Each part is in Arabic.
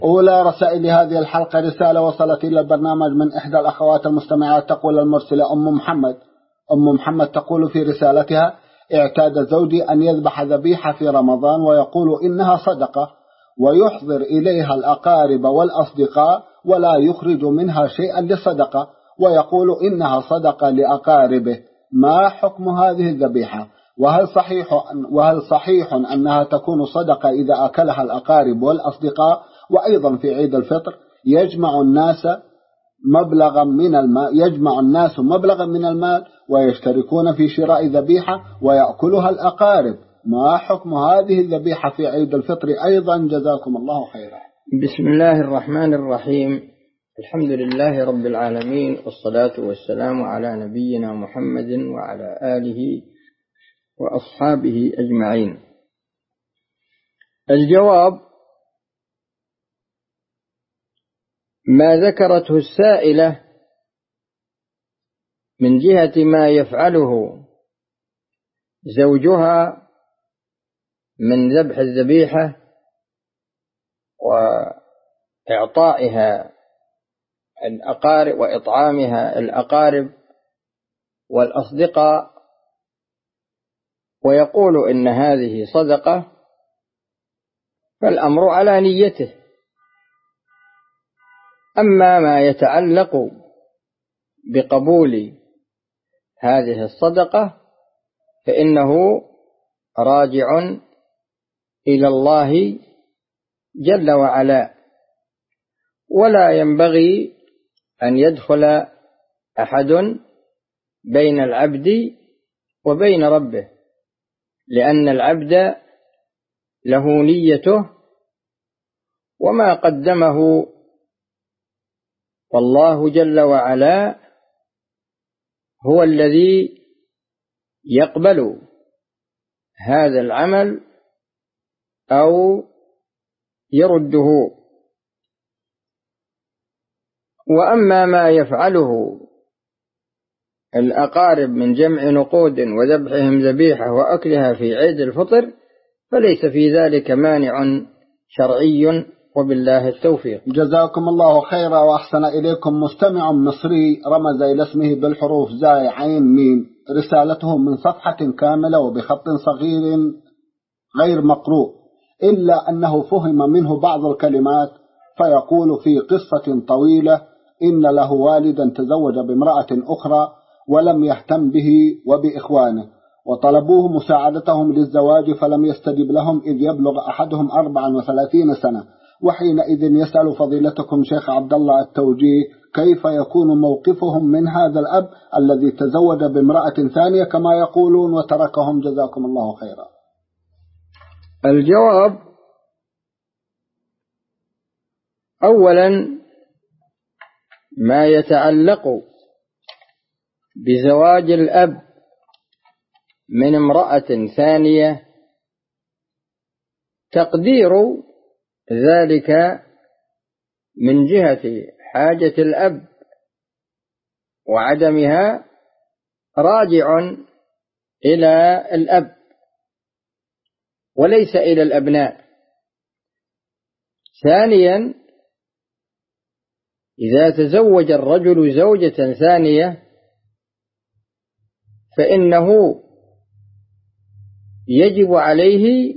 أولى رسائل هذه الحلقة رسالة وصلت إلى البرنامج من إحدى الأخوات المستمعات، تقول المرسلة أم محمد تقول في رسالتها: اعتاد زوجي أن يذبح ذبيحة في رمضان ويقول إنها صدقة، ويحضر إليها الأقارب والأصدقاء ولا يخرج منها شيئا لصدقة، ويقول إنها صدقة لأقاربه. ما حكم هذه الذبيحة؟ وهل صحيح أنها تكون صدقة إذا أكلها الأقارب والأصدقاء؟ وأيضا في عيد الفطر يجمع الناس مبلغا من المال ويشتركون في شراء ذبيحة ويأكلها الأقارب. ما حكم هذه الذبيحة في عيد الفطر أيضا؟ جزاكم الله خيرا. بسم الله الرحمن الرحيم. الحمد لله رب العالمين، والصلاة والسلام على نبينا محمد وعلى آله وأصحابه أجمعين. الجواب: ما ذكرته السائلة من جهة ما يفعله زوجها من ذبح الذبيحة وإعطائها الأقارب وإطعامها الأقارب والأصدقاء، ويقول إن هذه صدقة، فالأمر على نيته. أما ما يتعلق بقبول هذه الصدقة فإنه راجع إلى الله جل وعلا، ولا ينبغي أن يدخل أحد بين العبد وبين ربه، لأن العبد له نيته وما قدمه، والله جل وعلا هو الذي يقبل هذا العمل أو يرده. وأما ما يفعله الأقارب من جمع نقود وذبحهم ذبيحة وأكلها في عيد الفطر فليس في ذلك مانع شرعي، وبالله التوفيق. جزاكم الله خيرا وأحسن إليكم. مستمع مصري رمز إلى اسمه بالحروف زاي عين ميم، رسالته من صفحة كاملة وبخط صغير غير مقروء، إلا أنه فهم منه بعض الكلمات، فيقول في قصة طويلة إن له والدا تزوج بامرأة أخرى ولم يهتم به وبإخوانه، وطلبوه مساعدتهم للزواج فلم يستجب لهم إذ يبلغ أحدهم 34 سنة. وحينئذ يسأل فضيلتكم شيخ عبد الله التوجيه: كيف يكون موقفهم من هذا الأب الذي تزوج بامرأة ثانية كما يقولون وتركهم؟ جزاكم الله خيرا. الجواب: أولا، ما يتعلق بزواج الأب من امرأة ثانية تقدير ذلك من جهة حاجة الأب وعدمها راجع إلى الأب وليس إلى الأبناء. ثانيا، إذا تزوج الرجل زوجة ثانية فإنه يجب عليه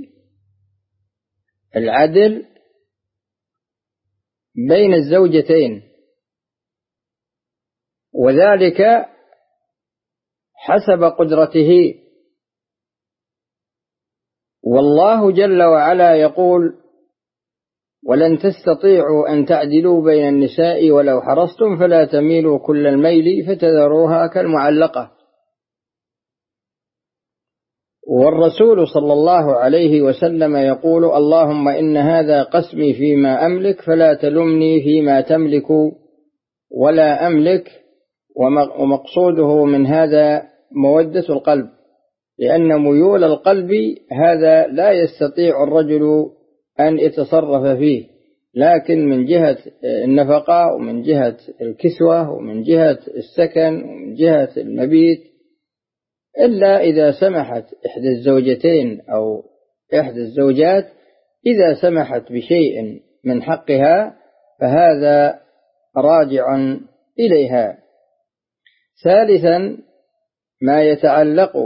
العدل بين الزوجتين، وذلك حسب قدرته. والله جل وعلا يقول: ولن تستطيعوا أن تعدلوا بين النساء ولو حرصتم فلا تميلوا كل الميل فتذروها كالمعلقة. والرسول صلى الله عليه وسلم يقول: اللهم إن هذا قسمي فيما أملك فلا تلمني فيما تملك ولا أملك. ومقصوده من هذا مودة القلب، لأن ميول القلب هذا لا يستطيع الرجل أن يتصرف فيه، لكن من جهة النفقة ومن جهة الكسوة ومن جهة السكن ومن جهة المبيت، إلا إذا سمحت إحدى الزوجتين أو إحدى الزوجات إذا سمحت بشيء من حقها فهذا راجع إليها. ثالثا ما يتعلق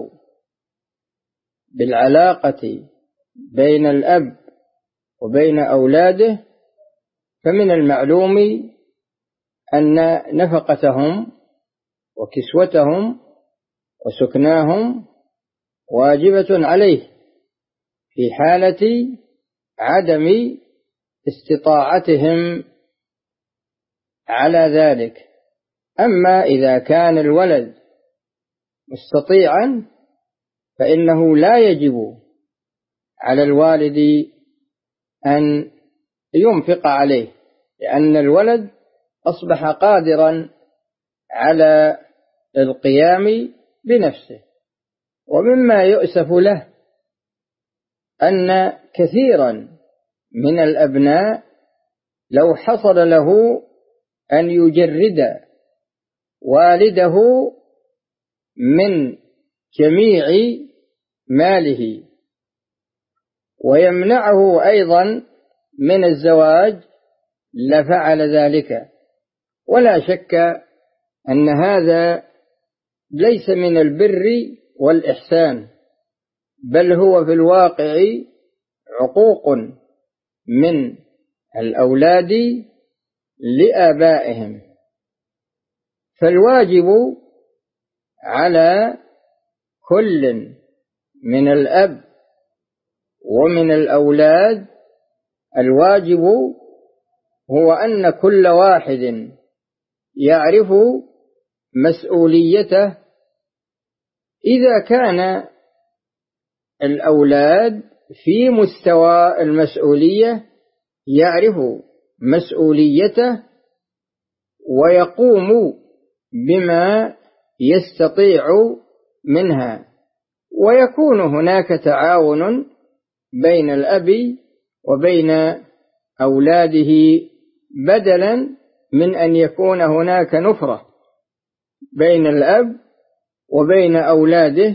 بالعلاقة بين الأب وبين أولاده، فمن المعلوم أن نفقتهم وكسوتهم وسكناهم واجبة عليه في حالة عدم استطاعتهم على ذلك. أما إذا كان الولد مستطيعا فإنه لا يجب على الوالد أن ينفق عليه، لأن الولد أصبح قادرا على القيام بنفسه. ومما يؤسف له أن كثيرا من الأبناء لو حصل له أن يجرد والده من جميع ماله ويمنعه أيضا من الزواج لفعل ذلك. ولا شك أن هذا ليس من البر والإحسان، بل هو في الواقع عقوق من الأولاد لآبائهم. فالواجب على كل من الأب ومن الأولاد، الواجب هو أن كل واحد يعرف مسؤوليته. إذا كان الأولاد في مستوى المسؤولية يعرف مسؤوليته ويقوم بما يستطيع منها، ويكون هناك تعاون بين الأب وبين أولاده، بدلا من أن يكون هناك نفرة بين الأب وبين أولاده.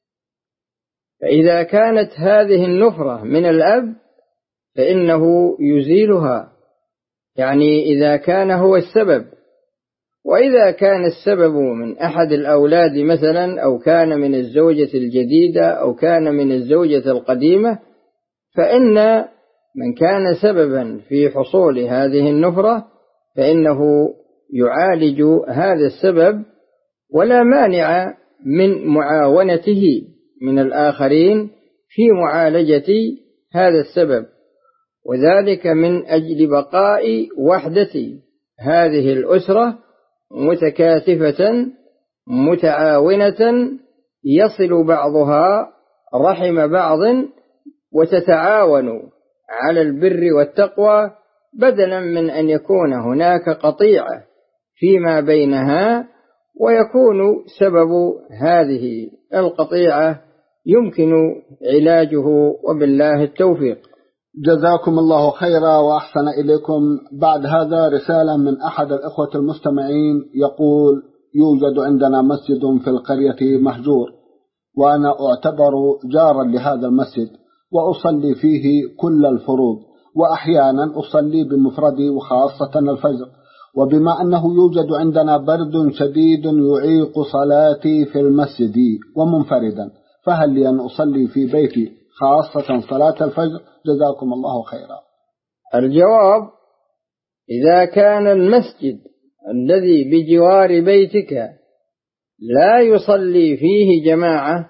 فإذا كانت هذه النفرة من الأب فإنه يزيلها، يعني إذا كان هو السبب. وإذا كان السبب من أحد الأولاد مثلا، أو كان من الزوجة الجديدة، أو كان من الزوجة القديمة، فإن من كان سببا في حصول هذه النفرة فإنه يعالج هذا السبب، ولا مانع من معاونته من الآخرين في معالجة هذا السبب، وذلك من أجل بقاء وحدة هذه الأسرة متكاتفة متعاونة، يصل بعضها رحم بعض وتتعاون على البر والتقوى، بدلا من أن يكون هناك قطيعة فيما بينها، ويكون سبب هذه القطيعة يمكن علاجه، وبالله التوفيق. جزاكم الله خيرا وأحسن إليكم. بعد هذا رسالة من أحد الإخوة المستمعين يقول: يوجد عندنا مسجد في القرية مهجور، وأنا أعتبر جارا لهذا المسجد وأصلي فيه كل الفروض، وأحيانا أصلي بمفردي وخاصة الفجر، وبما أنه يوجد عندنا برد شديد يعيق صلاتي في المسجد ومنفردا، فهل لي أن أصلي في بيتي خاصة صلاة الفجر؟ جزاكم الله خيرا. الجواب: إذا كان المسجد الذي بجوار بيتك لا يصلي فيه جماعة،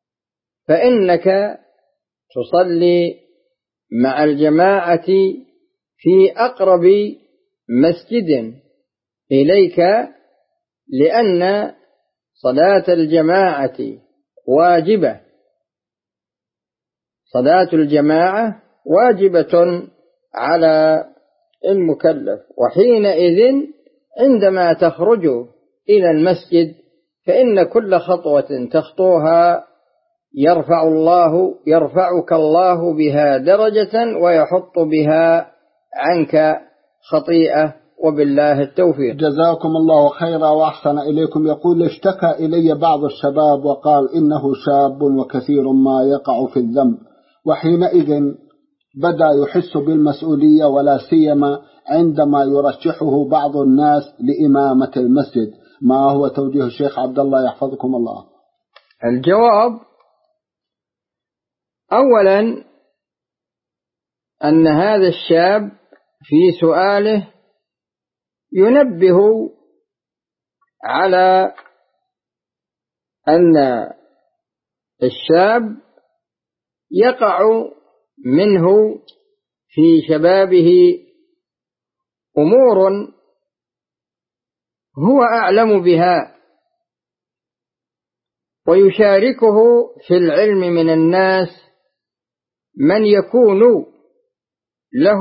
فإنك تصلي مع الجماعة في أقرب مسجد إليك، لأن صلاة الجماعة واجبة. صلاة الجماعة واجبة على المكلف، وحينئذ عندما تخرج إلى المسجد فإن كل خطوة تخطوها يرفعك الله بها درجة ويحط بها عنك خطيئة، وبالله التوفيق. جزاكم الله خيرا وأحسن إليكم. يقول: اشتكى إلي بعض الشباب وقال إنه شاب وكثير ما يقع في الذنب، وحينئذ بدأ يحس بالمسؤولية، ولا سيما عندما يرشحه بعض الناس لإمامة المسجد. ما هو توجيه الشيخ عبد الله يحفظكم الله؟ الجواب: أولا أن هذا الشاب في سؤاله ينبه على أن الشاب يقع منه في شبابه أمور هو أعلم بها، ويشاركه في العلم من الناس من يكون له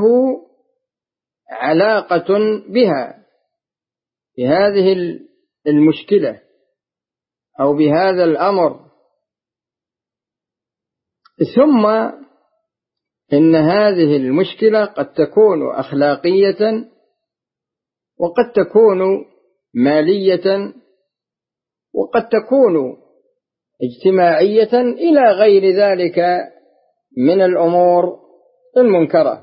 علاقة بها، بهذه المشكلة أو بهذا الأمر. ثم إن هذه المشكلة قد تكون أخلاقية، وقد تكون مالية، وقد تكون اجتماعية، إلى غير ذلك من الأمور المنكرة.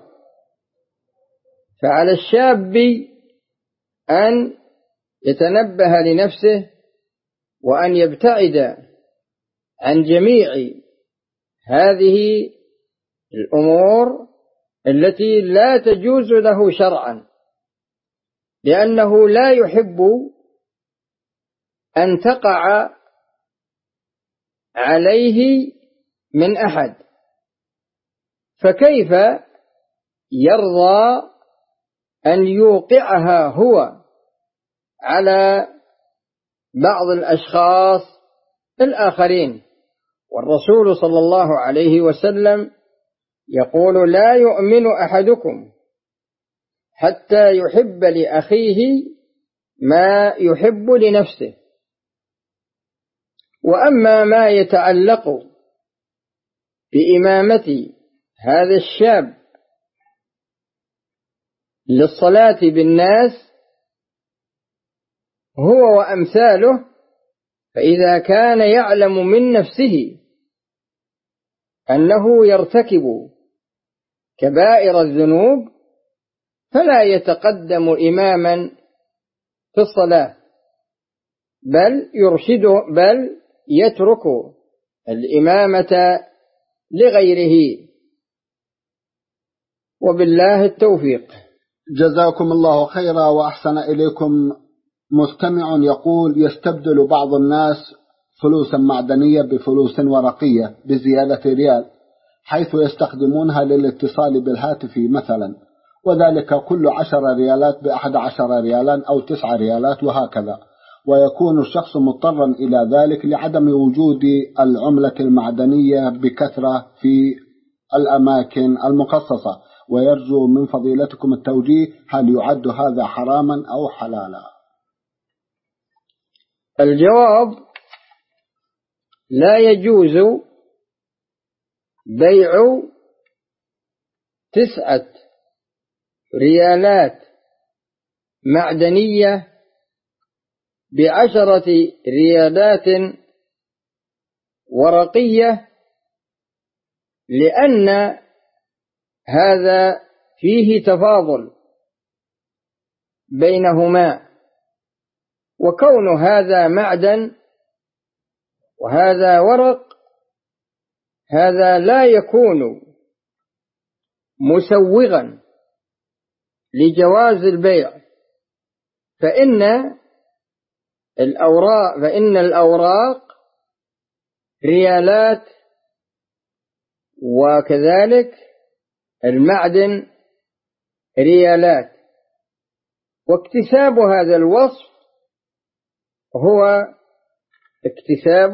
فعلى الشاب أن يتنبه لنفسه، وأن يبتعد عن جميع هذه الأمور التي لا تجوز له شرعا، لأنه لا يحب أن تقع عليه من أحد، فكيف يرضى أن يوقعها هو على بعض الأشخاص الآخرين؟ والرسول صلى الله عليه وسلم يقول: لا يؤمن أحدكم حتى يحب لأخيه ما يحب لنفسه. وأما ما يتعلق بإمامة هذا الشاب للصلاة بالناس هو وأمثاله، فإذا كان يعلم من نفسه أنه يرتكب كبائر الذنوب فلا يتقدم إماما في الصلاة، بل يرشده، بل يترك الإمامة لغيره. وبالله التوفيق. جزاكم الله خيرا وأحسن إليكم. مستمع يقول: يستبدل بعض الناس فلوسا معدنية بفلوس ورقية بزيادة ريال، حيث يستخدمونها للاتصال بالهاتف مثلا، وذلك كل 10 ريالات ب11 ريالا أو 9 ريالات وهكذا، ويكون الشخص مضطرا إلى ذلك لعدم وجود العملة المعدنية بكثرة في الأماكن المخصصة، ويرجو من فضيلتكم التوجيه: هل يعد هذا حراما أو حلالا؟ الجواب: لا يجوز بيع 9 ريالات معدنية ب10 ريالات ورقية، لأن هذا فيه تفاضل بينهما، وكون هذا معدن وهذا ورق هذا لا يكون مسوغا لجواز البيع، فإن الأوراق ريالات، وكذلك المعدن ريالات، واكتساب هذا الوصف هو اكتساب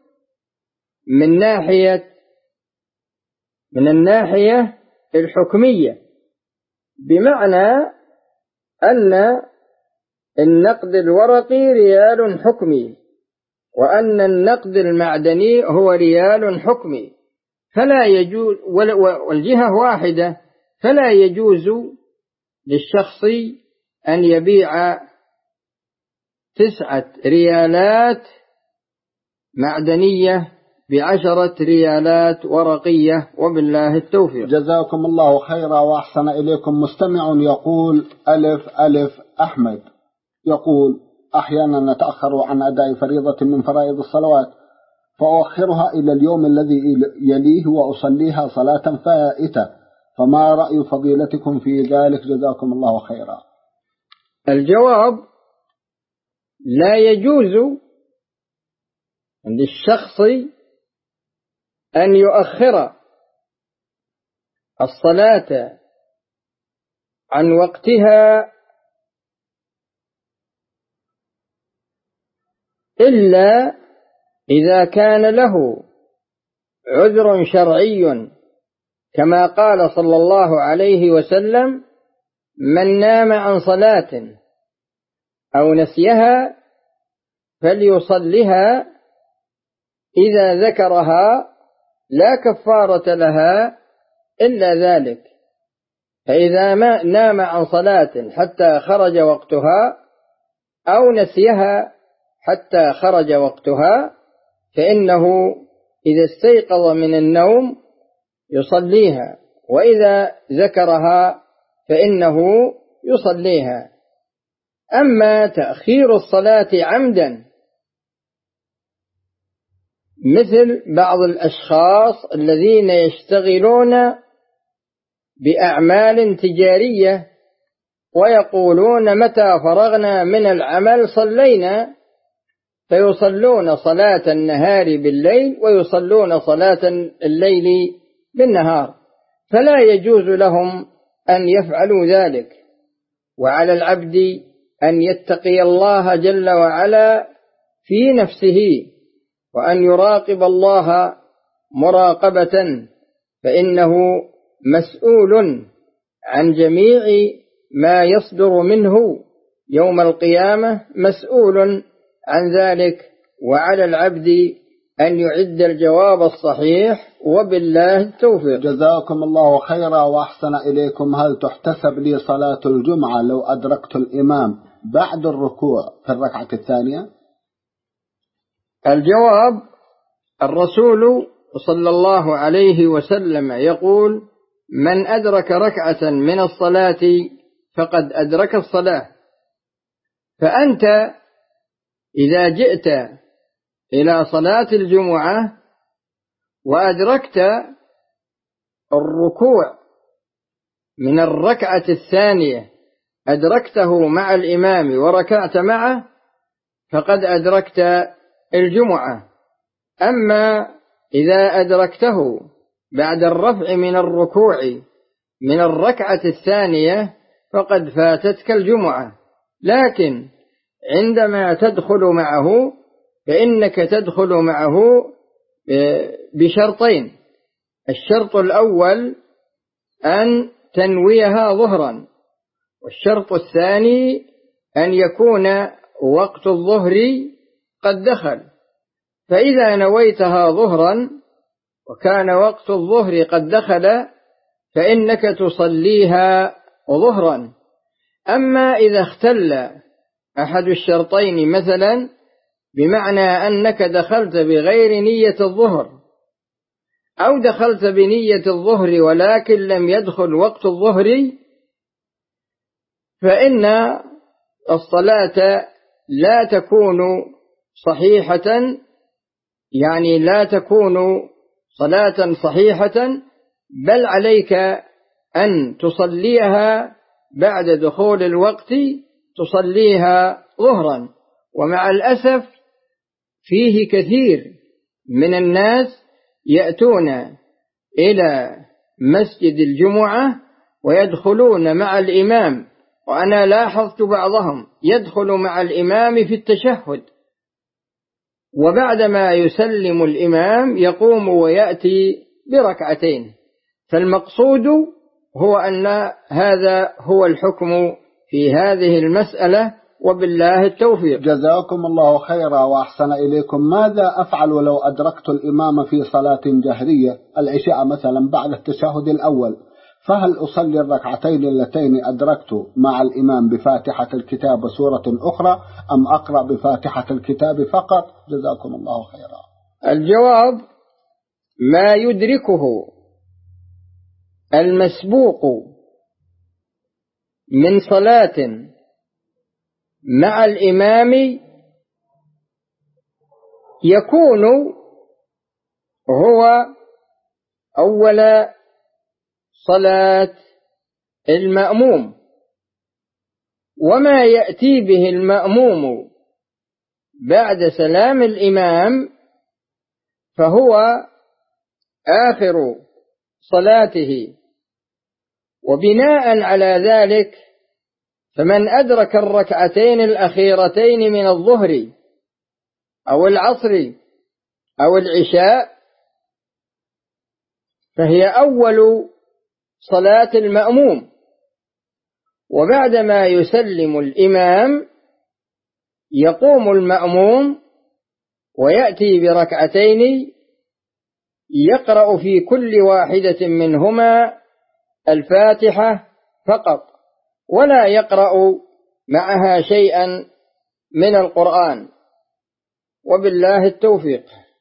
من الناحية الحكمية، بمعنى أن النقد الورقي ريال حكمي، وأن النقد المعدني هو ريال حكمي، فلا يجوز، والجهة واحدة، فلا يجوز للشخص أن يبيع 9 ريالات معدنية ب10 ريالات ورقية، وبالله التوفيق. جزاكم الله خيرا وأحسن إليكم. مستمع يقول ألف أحمد يقول: أحيانا نتأخر عن أداء فريضة من فرائض الصلوات فأؤخرها إلى اليوم الذي يليه وأصليها صلاة فائتة، فما رأي فضيلتكم في ذلك؟ جزاكم الله خيرا. الجواب: لا يجوز عند الشخص أن يؤخر الصلاة عن وقتها إلا إذا كان له عذر شرعي، كما قال صلى الله عليه وسلم: من نام عن صلاة أو نسيها فليصلها إذا ذكرها لا كفارة لها إلا ذلك. فإذا نام عن صلاة حتى خرج وقتها أو نسيها حتى خرج وقتها فإنه إذا استيقظ من النوم يصليها، وإذا ذكرها فإنه يصليها. أما تأخير الصلاة عمدا مثل بعض الأشخاص الذين يشتغلون بأعمال تجارية ويقولون متى فرغنا من العمل صلينا، فيصلون صلاة النهار بالليل ويصلون صلاة الليل بالنهار، فلا يجوز لهم أن يفعلوا ذلك. وعلى العبد أن يتقي الله جل وعلا في نفسه وأن يراقب الله مراقبة، فإنه مسؤول عن جميع ما يصدر منه يوم القيامة، مسؤول عن ذلك، وعلى العبد أن يعد الجواب الصحيح، وبالله التوفيق. جزاكم الله خيرا وأحسن إليكم. هل تحتسب لي صلاة الجمعة لو أدركت الإمام بعد الركوع في الركعة الثانية؟ الجواب: الرسول صلى الله عليه وسلم يقول: من أدرك ركعة من الصلاة فقد أدرك الصلاة. فأنت إذا جئت إلى صلاة الجمعة وأدركت الركوع من الركعة الثانية، أدركته مع الإمام وركعت معه، فقد أدركت الجمعة. أما إذا أدركته بعد الرفع من الركوع من الركعة الثانية فقد فاتتك الجمعة. لكن عندما تدخل معه فإنك تدخل معه بشرطين: الشرط الأول أن تنويها ظهرا، والشرط الثاني أن يكون وقت الظهر قد دخل. فإذا نويتها ظهرا وكان وقت الظهر قد دخل فإنك تصليها ظهرا. أما إذا اختل أحد الشرطين، مثلا بمعنى أنك دخلت بغير نية الظهر، أو دخلت بنية الظهر ولكن لم يدخل وقت الظهر، فإن الصلاة لا تكون صحيحة، يعني لا تكون صلاة صحيحة، بل عليك أن تصليها بعد دخول الوقت، تصليها ظهرا. ومع الأسف فيه كثير من الناس يأتون إلى مسجد الجمعة ويدخلون مع الإمام، وأنا لاحظت بعضهم يدخل مع الإمام في التشهد، وبعدما يسلم الإمام يقوم ويأتي بركعتين. فالمقصود هو أن هذا هو الحكم في هذه المسألة، وبالله التوفيق. جزاكم الله خيرا وأحسن إليكم. ماذا أفعل لو أدركت الإمام في صلاة جهرية العشاء مثلا بعد التشهد الأول؟ فهل أصلي الركعتين اللتين أدركت مع الإمام بفاتحة الكتاب وسورة أخرى، أم أقرأ بفاتحة الكتاب فقط؟ جزاكم الله خيرا. الجواب: ما يدركه المسبوق من صلاة مع الإمام يكون هو أول صلاة المأموم، وما يأتي به المأموم بعد سلام الإمام فهو آخر صلاته. وبناء على ذلك فمن أدرك الركعتين الأخيرتين من الظهر أو العصر أو العشاء فهي أول صلاة المأموم، وبعدما يسلم الإمام يقوم المأموم ويأتي بركعتين يقرأ في كل واحدة منهما الفاتحة فقط، ولا يقرأ معها شيئا من القرآن، وبالله التوفيق.